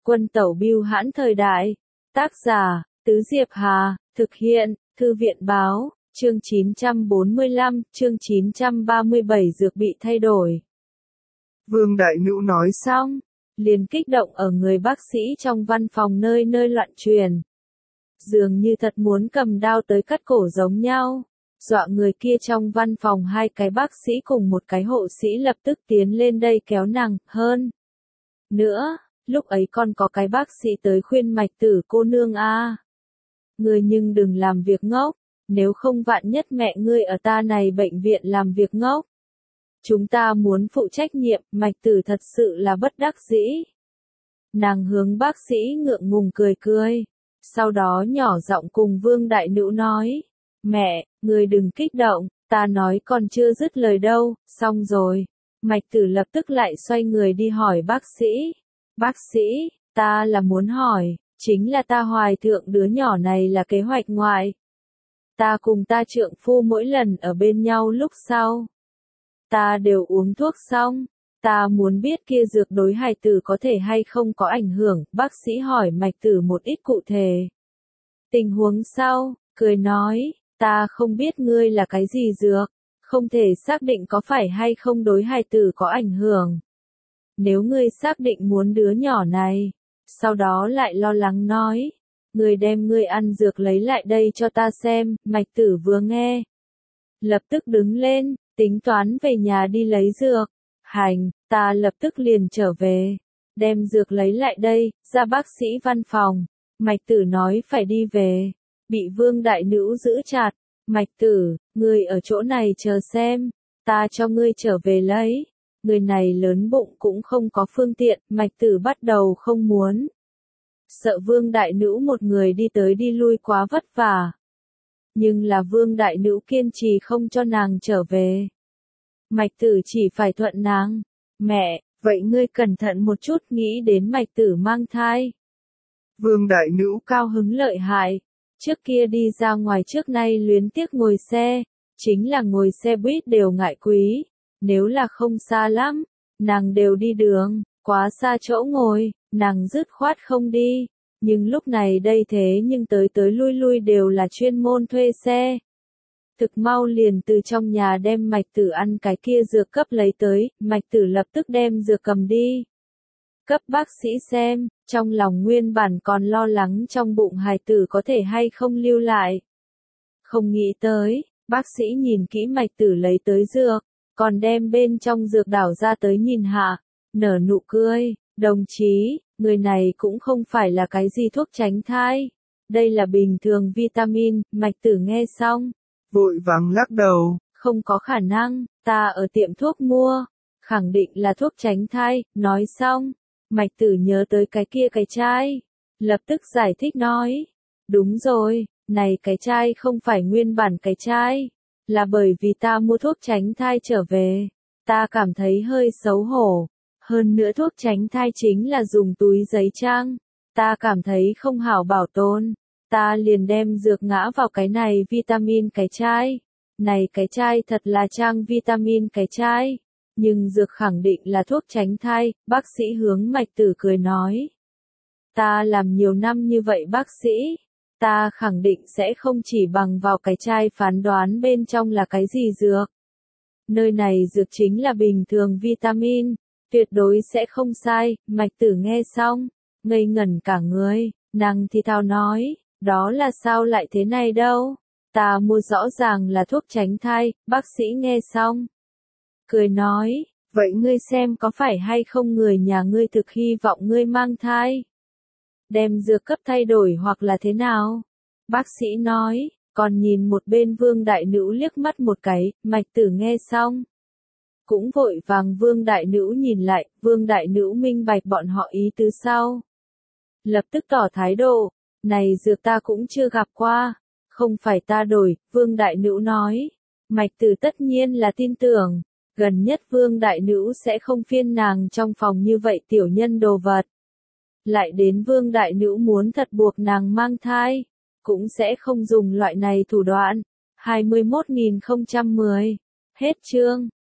Quân tẩu bưu hãn thời đại. Tác giả, Tứ Diệp Hà, thực hiện, Thư viện báo, chương 945, chương 937 dược bị thay đổi. Vương Đại Nữu nói Xong, liền kích động ở người bác sĩ trong văn phòng nơi nơi loạn truyền. Dường như thật muốn cầm đao tới cắt cổ giống nhau. Dọa người kia trong văn phòng hai cái bác sĩ cùng một cái hộ sĩ lập tức tiến lên đây kéo nàng hơn. Nữa, lúc ấy còn có cái bác sĩ tới khuyên Mạch Tử cô nương a, ngươi nhưng đừng làm việc ngốc, nếu không vạn nhất mẹ ngươi ở ta này bệnh viện làm việc ngốc. Chúng ta muốn phụ trách nhiệm, Mạch Tử thật sự là bất đắc dĩ. Nàng hướng bác sĩ ngượng ngùng cười cười, sau đó nhỏ giọng cùng Vương Đại Nữu nói, mẹ, ngươi đừng kích động, ta nói còn chưa dứt lời đâu, xong rồi. Mạch Tử lập tức lại xoay người đi hỏi bác sĩ. Bác sĩ, ta là muốn hỏi, chính là ta hoài thượng đứa nhỏ này là kế hoạch ngoại. Ta cùng ta trượng phu mỗi lần ở bên nhau lúc sau. Ta đều uống thuốc xong, ta muốn biết kia dược đối hài tử có thể hay không có ảnh hưởng. Bác sĩ hỏi Mạch Tử một ít cụ thể. Tình huống sau, cười nói, ta không biết ngươi là cái gì dược, không thể xác định có phải hay không đối hài tử có ảnh hưởng. Nếu ngươi xác định muốn đứa nhỏ này, sau đó lại lo lắng nói, ngươi đem ngươi ăn dược lấy lại đây cho ta xem. Mạch Tử vừa nghe, lập tức đứng lên, tính toán về nhà đi lấy dược. Hành, ta lập tức liền trở về, đem dược lấy lại đây. Ra bác sĩ văn phòng, Mạch Tử nói phải đi về, bị Vương Đại Nữu giữ chặt. Mạch Tử, ngươi ở chỗ này chờ xem, ta cho ngươi trở về lấy. Người này lớn bụng cũng không có phương tiện, Mạch Tử bắt đầu không muốn. Sợ Vương Đại Nữu một người đi tới đi lui quá vất vả. Nhưng là Vương Đại Nữu kiên trì không cho nàng trở về. Mạch Tử chỉ phải thuận nàng. Mẹ, vậy ngươi cẩn thận một chút, nghĩ đến Mạch Tử mang thai. Vương Đại Nữu cao hứng lợi hại. Trước kia đi ra ngoài trước nay luyến tiếc ngồi xe, chính là ngồi xe buýt đều ngại quý. Nếu là không xa lắm, nàng đều đi đường, quá xa chỗ ngồi, nàng dứt khoát không đi. Nhưng lúc này đây thế nhưng tới tới lui lui đều là chuyên môn thuê xe. Thực mau liền từ trong nhà đem Mạch Tử ăn cái kia dược cấp lấy tới, Mạch Tử lập tức đem dược cầm đi. Cấp bác sĩ xem, trong lòng nguyên bản còn lo lắng trong bụng hài tử có thể hay không lưu lại. Không nghĩ tới, bác sĩ nhìn kỹ Mạch Tử lấy tới dược, còn đem bên trong dược đảo ra tới nhìn hạ, nở nụ cười, đồng chí, người này cũng không phải là cái gì thuốc tránh thai. Đây là bình thường vitamin. Mạch Tử nghe xong, vội vàng lắc đầu. Không có khả năng, ta ở tiệm thuốc mua, khẳng định là thuốc tránh thai. Nói xong, Mạch Tử nhớ tới cái kia cái chai, lập tức giải thích nói, đúng rồi, này cái chai không phải nguyên bản cái chai, là bởi vì ta mua thuốc tránh thai trở về, ta cảm thấy hơi xấu hổ, hơn nữa thuốc tránh thai chính là dùng túi giấy trang, ta cảm thấy không hảo bảo tồn, ta liền đem dược ngã vào cái này vitamin cái chai, này cái chai thật là trang vitamin cái chai. Nhưng dược khẳng định là thuốc tránh thai. Bác sĩ hướng Mạch Tử cười nói. Ta làm nhiều năm như vậy bác sĩ, ta khẳng định sẽ không chỉ bằng vào cái chai phán đoán bên trong là cái gì dược. Nơi này dược chính là bình thường vitamin, tuyệt đối sẽ không sai. Mạch Tử nghe xong, ngây ngẩn cả người, nàng thì thào nói, đó là sao lại thế này đâu, ta mua rõ ràng là thuốc tránh thai. Bác sĩ nghe xong, cười nói, vậy ngươi xem có phải hay không người nhà ngươi thực hy vọng ngươi mang thai, đem dược cấp thay đổi hoặc là thế nào? Bác sĩ nói, còn nhìn một bên Vương Đại Nữu liếc mắt một cái. Mạch Tử nghe xong, cũng vội vàng Vương Đại Nữu nhìn lại. Vương Đại Nữu minh bạch bọn họ ý tứ sau, lập tức tỏ thái độ, này dược ta cũng chưa gặp qua, không phải ta đổi. Vương Đại Nữu nói, Mạch Tử tất nhiên là tin tưởng. Gần nhất Vương Đại Nữu sẽ không phiên nàng trong phòng như vậy tiểu nhân đồ vật. Lại đến Vương Đại Nữu muốn thật buộc nàng mang thai, cũng sẽ không dùng loại này thủ đoạn. 21.010. Hết chương.